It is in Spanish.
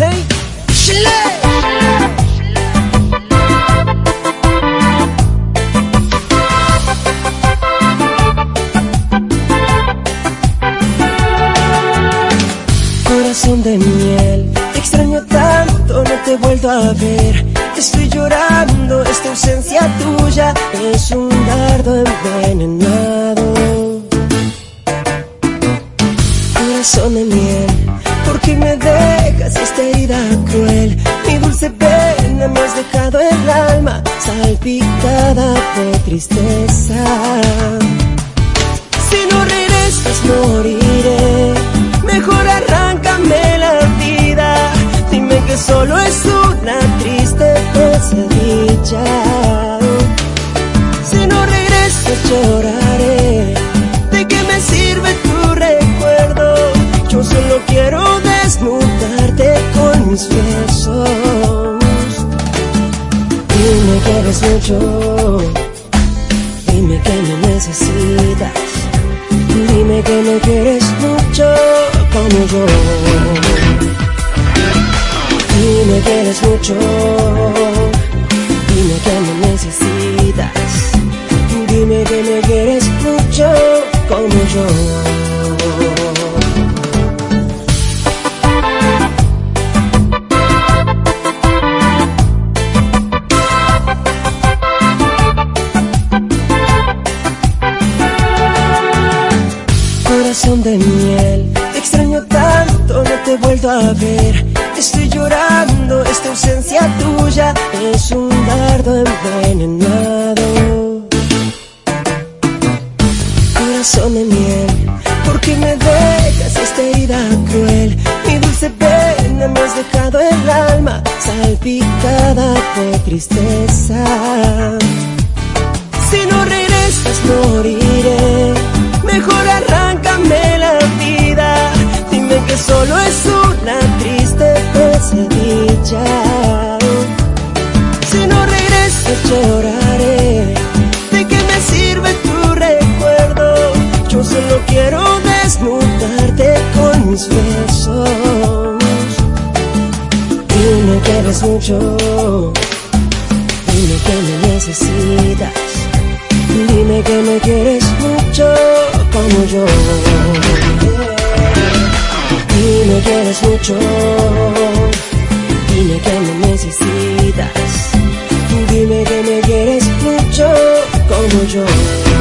Hey, Chile. Corazón de miel, te extraño tanto, no te he vuelto a ver. Estoy llorando, esta ausencia tuya es un dardo envenenado. Corazón de miel, ¿por qué me dejas esta herida cruel? Mi dulce pena me has dejado el alma salpicada de tristeza. Si no regresas moriré, mejor arráncame la vida. Dime que solo es una triste pesadilla. Si no regresas lloraré, ¿de qué me sirve tu recuerdo? Yo solo quiero desnudarte con mis besos. Dime que eres mucho, dime que me necesitas, dime que me quieres mucho como yo. Dime que eres mucho, dime que me necesitas, dime que me quieres mucho como yo. Corazón de miel, te extraño tanto, no te he vuelto a ver. Estoy llorando, esta ausencia tuya es un dardo envenenado. Corazón de miel, ¿por qué me dejas esta herida cruel? Mi dulce pena me has dejado el alma salpicada de tristeza. Si no regresas moriré, mejor arráncame la vida. Dime que solo es una triste pesadilla. Si no regresas lloraré, ¿de qué me sirve tu recuerdo? Yo solo quiero desnudarte con mis besos. Dime que eres mucho, dime que me necesitas, dime que me quieres mucho como yo. Dime que eres mucho, dime que me necesitas, dime que me quieres mucho como yo.